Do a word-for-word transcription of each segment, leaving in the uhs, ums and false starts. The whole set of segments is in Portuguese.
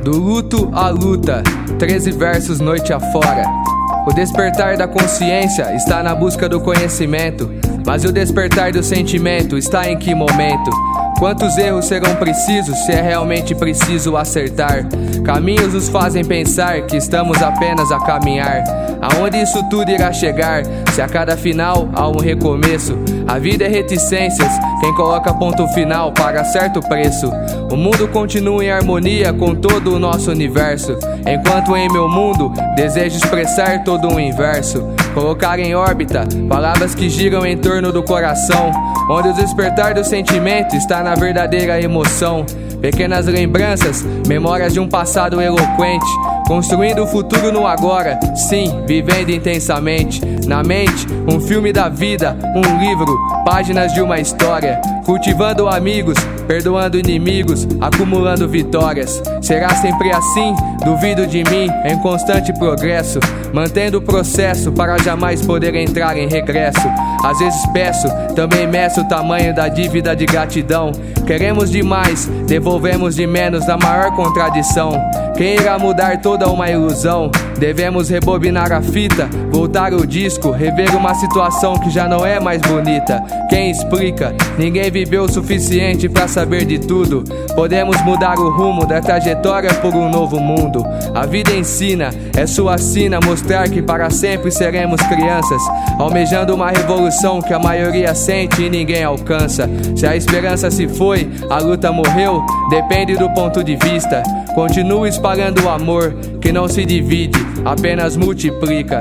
Do luto à luta, treze versos noite afora. O despertar da consciência está na busca do conhecimento, mas o despertar do sentimento está em que momento? Quantos erros serão precisos se é realmente preciso acertar? Caminhos nos fazem pensar que estamos apenas a caminhar. Aonde isso tudo irá chegar, se a cada final há um recomeço? A vida é reticências, quem coloca ponto final paga certo preço. O mundo continua em harmonia com todo o nosso universo, enquanto em meu mundo desejo expressar todo o inverso. Colocar em órbita palavras que giram em torno do coração, onde o despertar do sentimento está na verdadeira emoção. Pequenas lembranças, memórias de um passado eloquente, construindo o futuro no agora, sim, vivendo intensamente. Na mente, um filme da vida, um livro, páginas de uma história. Cultivando amigos, perdoando inimigos, acumulando vitórias. Será sempre assim? Duvido de mim, em constante progresso, mantendo o processo para jamais poder entrar em regresso. Às vezes peço, também meço o tamanho da dívida de gratidão. Queremos demais, devolvemos de menos na maior contradição. Quem irá mudar toda uma ilusão? Devemos rebobinar a fita, voltar o disco, rever uma situação que já não é mais bonita. Quem explica? Ninguém viveu o suficiente pra saber de tudo. Podemos mudar o rumo da trajetória por um novo mundo. A vida ensina, é sua sina mostrar que para sempre seremos crianças, almejando uma revolução que a maioria sente e ninguém alcança. Se a esperança se foi, a luta morreu, depende do ponto de vista. Continue espalhando o amor, que não se divide, apenas multiplica.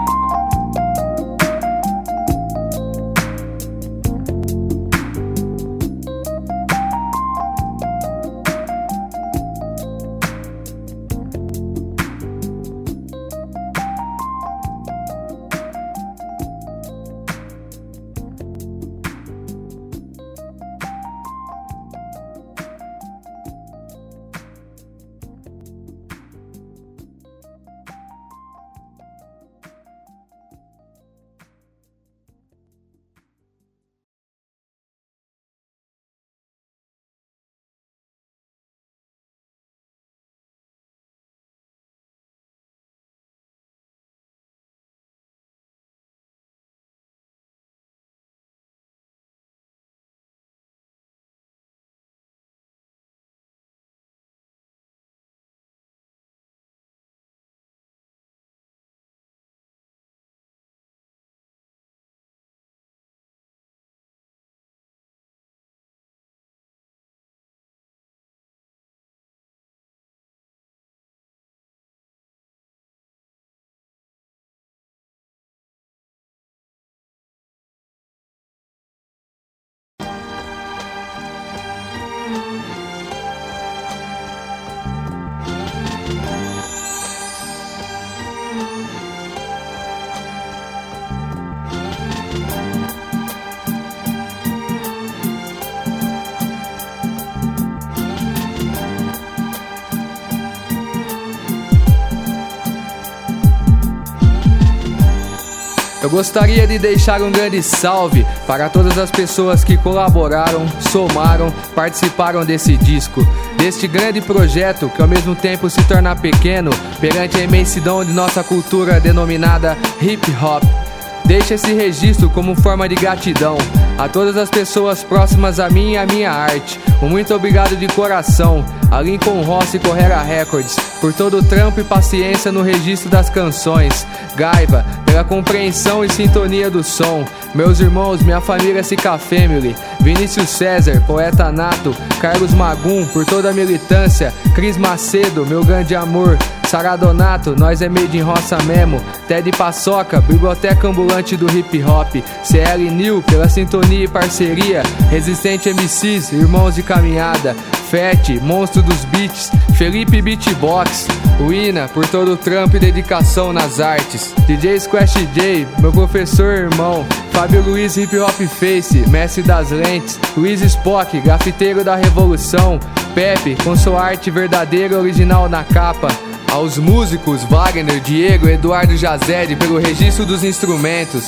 Eu gostaria de deixar um grande salve para todas as pessoas que colaboraram, somaram, participaram desse disco, deste grande projeto que ao mesmo tempo se torna pequeno perante a imensidão de nossa cultura denominada hip hop. Deixo esse registro como forma de gratidão a todas as pessoas próximas a mim e a minha arte. Um muito obrigado de coração a Lincoln Rossi Correra Records por todo o trampo e paciência no registro das canções, Gaiva pela compreensão e sintonia do som, meus irmãos, minha família Sica Family, Vinícius César, poeta nato, Carlos Magum por toda a militância, Cris Macedo, meu grande amor, Sara Donato, nós é made in roça mesmo, Ted Paçoca, biblioteca ambulante do hip hop, C L New pela sintonia e parceria, Resistente M Cs, irmãos de caminhada, Fete, monstro dos beats, Felipe Beatbox, Wina por todo o trampo e dedicação nas artes, D J Squash J, meu professor irmão, Fábio Luiz Hip Hop Face, mestre das lentes, Luiz Spock, grafiteiro da revolução, Pepe com sua arte verdadeira original na capa. Aos músicos Wagner, Diego, Eduardo Jazede pelo registro dos instrumentos.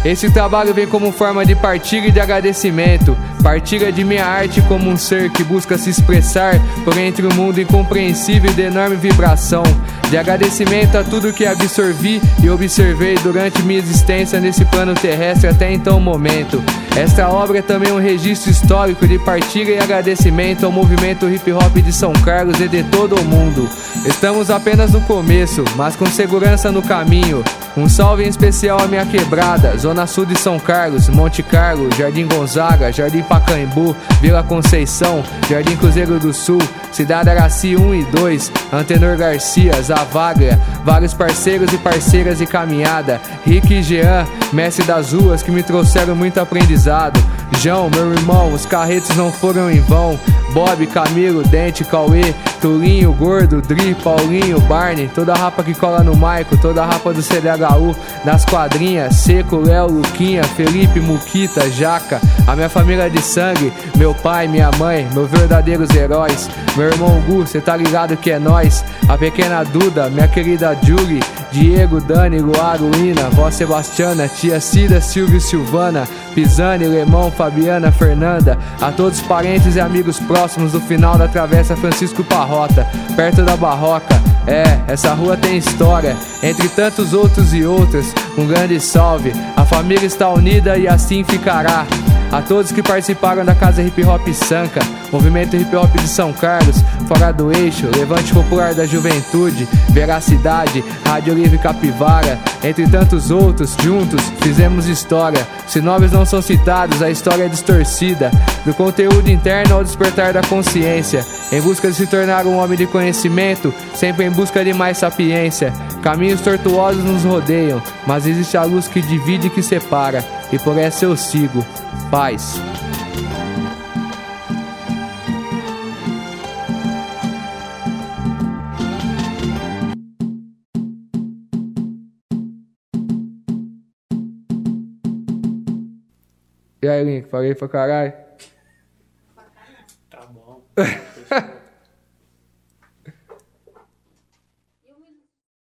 Esse trabalho vem como forma de partilha e de agradecimento. Partilha de minha arte como um ser que busca se expressar por entre um mundo incompreensível e de enorme vibração. De agradecimento a tudo que absorvi e observei durante minha existência nesse plano terrestre até então momento. Esta obra é também um registro histórico de partilha e agradecimento ao movimento hip hop de São Carlos e de todo o mundo. Estamos apenas no começo, mas com segurança no caminho. Um salve em especial à minha quebrada, Zona Sul de São Carlos, Monte Carlo, Jardim Gonzaga, Jardim Pacaembu, Vila Conceição, Jardim Cruzeiro do Sul, Cidade Araci um e dois, Antenor Garcia, Zavaglia, vários parceiros e parceiras de caminhada, Rick e Jean, mestre das ruas que me trouxeram muito aprendizado. João, meu irmão, os carretos não foram em vão. Bob, Camilo, Dente, Cauê, Tulinho, Gordo, Dri, Paulinho, Barney, toda a rapa que cola no Maico, toda a rapa do C D H U, nas quadrinhas, Seco, Léo, Luquinha, Felipe, Muquita, Jaca, a minha família de sangue, meu pai, minha mãe, meus verdadeiros heróis, meu irmão Gu, cê tá ligado que é nós, a pequena Duda, minha querida Julie, Diego, Dani, Luaro, Ina, vó Sebastiana, tia Cida, Silvio, Silvana, Pisani, Lemão, Fabiana, Fernanda, a todos os parentes e amigos próximos do final da Travessa Francisco Parrota, perto da Barroca. É, essa rua tem história, entre tantos outros e outras, um grande salve, a família está unida e assim ficará. A todos que participaram da Casa Hip Hop Sanca, Movimento Hip Hop de São Carlos, Fora do Eixo, Levante Popular da Juventude, Veracidade, Rádio Livre Capivara, entre tantos outros, juntos fizemos história. Se nomes não são citados, a história é distorcida. Do conteúdo interno ao despertar da consciência, em busca de se tornar um homem de conhecimento, sempre em busca de mais sapiência. Caminhos tortuosos nos rodeiam, mas existe a luz que divide e que separa, e por essa eu sigo. Paz. E aí, Link, falei pra caralho? Tá bom.